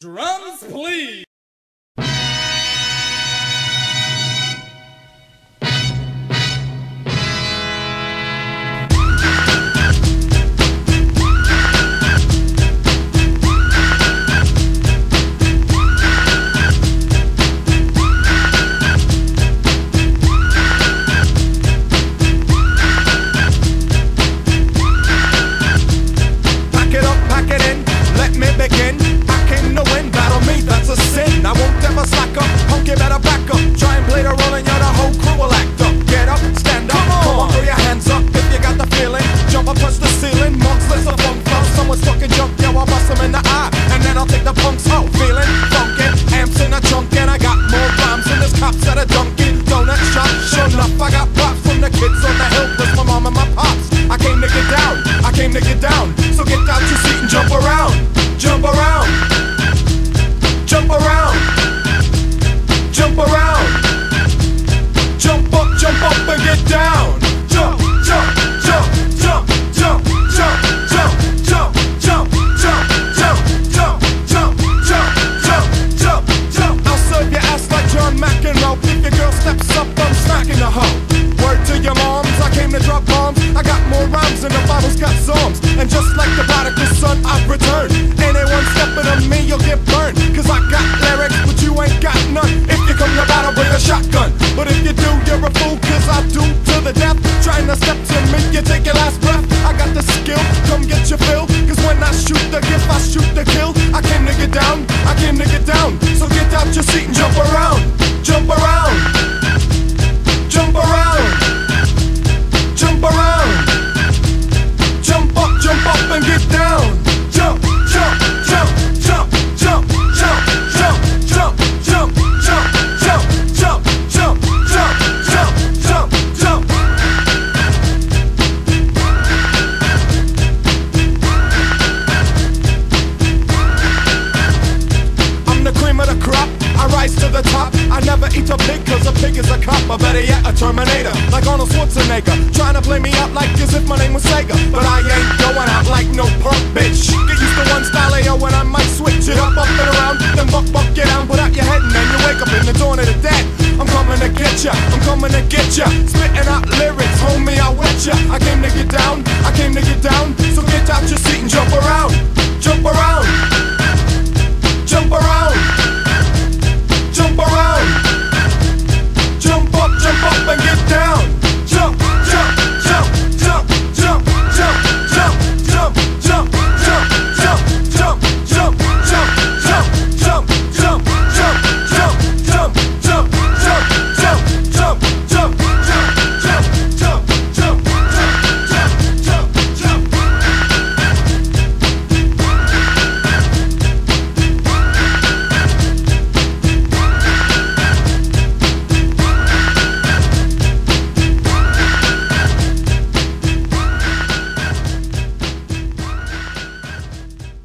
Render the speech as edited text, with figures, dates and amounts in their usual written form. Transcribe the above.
Drums, please! So get out your seat and jump around, jump around, jump around, jump around, jump up and get down. Jump, jump, jump, jump, jump, jump, jump, jump, jump, jump, jump, jump, jump, jump, jump, jump, jump. I'll serve your ass like John McEnroe. If your girl steps up, I'm smacking the hoe. Word to your moms, I came to drop bombs. I got more rhymes than the Bible's got psalms. And just like the prodigal son, I've returned. Anyone stepping on me, you'll get burned. Cause I got lyrics, but you ain't got none. If you come to battle, bring a shotgun. But if you do, you're a fool, cause I do to the death. Trying to step to me, you take your last breath. I got the skill, come get your fill. Cause when I shoot the gift, I shoot the kill. I came to get down, I came to get down. So get out your seat and jump around. Jump around, jump around, jump around. Jump up and get down. Jump, jump, jump, jump, jump, jump, jump, jump, jump, jump, jump, jump, jump, jump, jump, jump, jump. I'm the cream of the crop, I rise to the top. I never eat a pig cause a pig is a cop. Or better yet, a Terminator, like Arnold Schwarzenegger. Trying to play me out like as if my name was Sega. But I ain't going out like no punk bitch. Get used to one style, yo, when I'm